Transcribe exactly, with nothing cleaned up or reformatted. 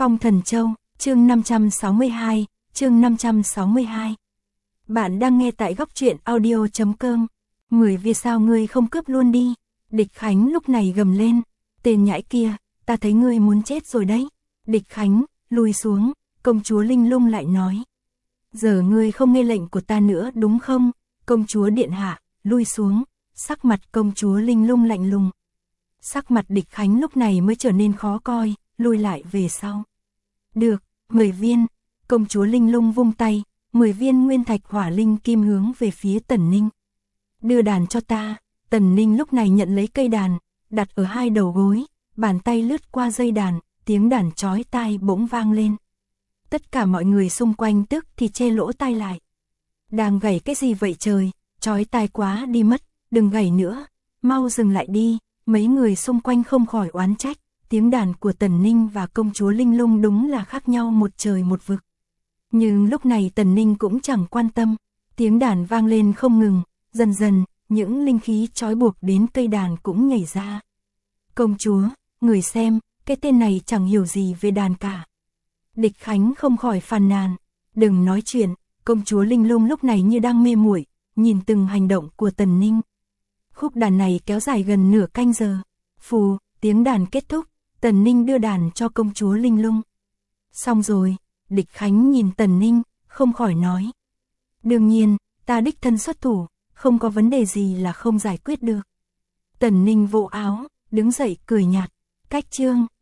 Phong Thần Châu, chương năm trăm sáu mươi hai, chương năm trăm sáu mươi hai. Bạn đang nghe tại góc truyện audio chấm com. Mười vì sao ngươi không cướp luôn đi? Địch Khánh lúc này gầm lên. Tên nhãi kia, ta thấy ngươi muốn chết rồi đấy. Địch Khánh, lùi xuống, công chúa Linh Lung lại nói. Giờ ngươi không nghe lệnh của ta nữa đúng không? Công chúa điện hạ, lui xuống. Sắc mặt công chúa Linh Lung lạnh lùng. Sắc mặt Địch Khánh lúc này mới trở nên khó coi, lùi lại về sau. Được, mười viên. Công chúa Linh Lung vung tay, mười viên nguyên thạch hỏa linh kim hướng về phía Tần Ninh. Đưa đàn cho ta. Tần Ninh lúc này nhận lấy cây đàn, đặt ở hai đầu gối, bàn tay lướt qua dây đàn, tiếng đàn chói tai bỗng vang lên. Tất cả mọi người xung quanh tức thì che lỗ tai lại. Đang gảy cái gì vậy trời, chói tai quá đi mất, đừng gảy nữa, mau dừng lại đi. Mấy người xung quanh không khỏi oán trách, tiếng đàn của Tần Ninh và công chúa Linh Lung đúng là khác nhau một trời một vực. Nhưng lúc này Tần Ninh cũng chẳng quan tâm, tiếng đàn vang lên không ngừng, dần dần, những linh khí trói buộc đến cây đàn cũng nhảy ra. Công chúa, người xem, cái tên này chẳng hiểu gì về đàn cả. Địch Khánh không khỏi phàn nàn, đừng nói chuyện, công chúa Linh Lung lúc này như đang mê muội, nhìn từng hành động của Tần Ninh. Khúc đàn này kéo dài gần nửa canh giờ. Phù, tiếng đàn kết thúc, Tần Ninh đưa đàn cho công chúa Linh Lung. Xong rồi, Địch Khánh nhìn Tần Ninh, không khỏi nói. Đương nhiên, ta đích thân xuất thủ, không có vấn đề gì là không giải quyết được. Tần Ninh vỗ áo, đứng dậy cười nhạt. Cách chương,